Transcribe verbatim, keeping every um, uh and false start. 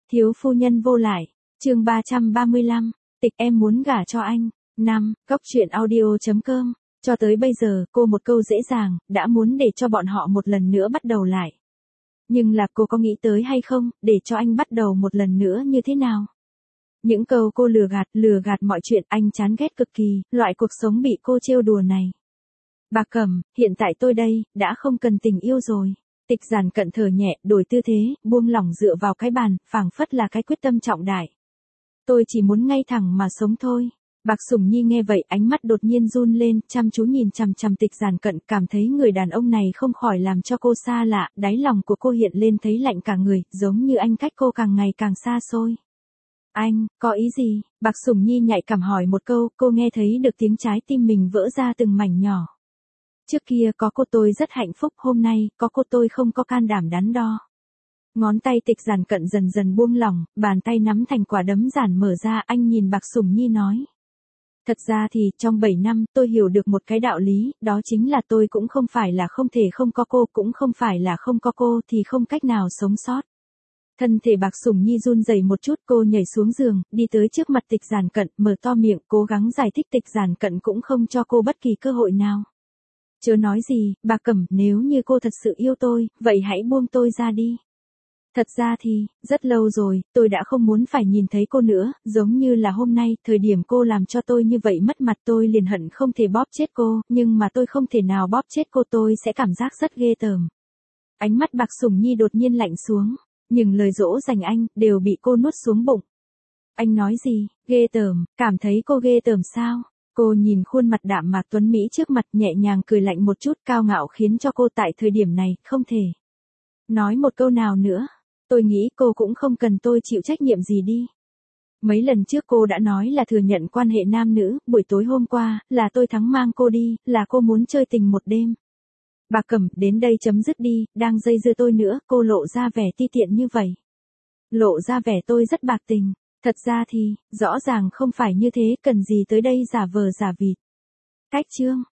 Thiếu phu nhân vô lại, chương ba trăm ba mươi lăm, tịch em muốn gả cho anh. Năm, Cóc truyện audio chấm com. Cho tới bây giờ, cô một câu dễ dàng, đã muốn để cho bọn họ một lần nữa bắt đầu lại. Nhưng là cô có nghĩ tới hay không, để cho anh bắt đầu một lần nữa như thế nào? Những câu cô lừa gạt, lừa gạt mọi chuyện anh chán ghét cực kỳ, loại cuộc sống bị cô trêu đùa này. Bà Cẩm, hiện tại tôi đây, đã không cần tình yêu rồi. Tịch Giản Cận thở nhẹ, đổi tư thế, buông lỏng dựa vào cái bàn, phảng phất là cái quyết tâm trọng đại. Tôi chỉ muốn ngay thẳng mà sống thôi. Bạc Sủng Nhi nghe vậy ánh mắt đột nhiên run lên, chăm chú nhìn chằm chằm Tịch Giản Cận, cảm thấy người đàn ông này không khỏi làm cho cô xa lạ, đáy lòng của cô hiện lên thấy lạnh cả người, giống như anh cách cô càng ngày càng xa xôi. Anh, có ý gì? Bạc Sủng Nhi nhạy cảm hỏi một câu, cô nghe thấy được tiếng trái tim mình vỡ ra từng mảnh nhỏ. Trước kia có cô tôi rất hạnh phúc, hôm nay, có cô tôi không có can đảm đắn đo. Ngón tay Tịch Giản Cận dần dần buông lỏng, bàn tay nắm thành quả đấm giản mở ra, anh nhìn Bạc Sủng Nhi nói. Thật ra thì, trong bảy năm, tôi hiểu được một cái đạo lý, đó chính là tôi cũng không phải là không thể không có cô, cũng không phải là không có cô thì không cách nào sống sót. Thân thể Bạc Sủng Nhi run rẩy một chút, cô nhảy xuống giường, đi tới trước mặt Tịch Giản Cận, mở to miệng, cố gắng giải thích. Tịch Giản Cận cũng không cho cô bất kỳ cơ hội nào. Chớ nói gì, bà Cẩm, nếu như cô thật sự yêu tôi, vậy hãy buông tôi ra đi. Thật ra thì, rất lâu rồi, tôi đã không muốn phải nhìn thấy cô nữa, giống như là hôm nay, thời điểm cô làm cho tôi như vậy mất mặt tôi liền hận không thể bóp chết cô, nhưng mà tôi không thể nào bóp chết cô, tôi sẽ cảm giác rất ghê tởm. Ánh mắt Bạc Sủng Nhi đột nhiên lạnh xuống, nhưng lời dỗ dành anh, đều bị cô nuốt xuống bụng. Anh nói gì, ghê tởm, cảm thấy cô ghê tởm sao? Cô nhìn khuôn mặt đạm mạc tuấn mỹ trước mặt, nhẹ nhàng cười lạnh một chút, cao ngạo khiến cho cô tại thời điểm này, không thể nói một câu nào nữa. Tôi nghĩ cô cũng không cần tôi chịu trách nhiệm gì đi. Mấy lần trước cô đã nói là thừa nhận quan hệ nam nữ, buổi tối hôm qua, là tôi thắng mang cô đi, là cô muốn chơi tình một đêm. Bà Cẩm, đến đây chấm dứt đi, đang dây dưa tôi nữa, cô lộ ra vẻ ti tiện như vậy. Lộ ra vẻ tôi rất bạc tình. Thật ra thì, rõ ràng không phải như thế, cần gì tới đây giả vờ giả vịt. Cách chương.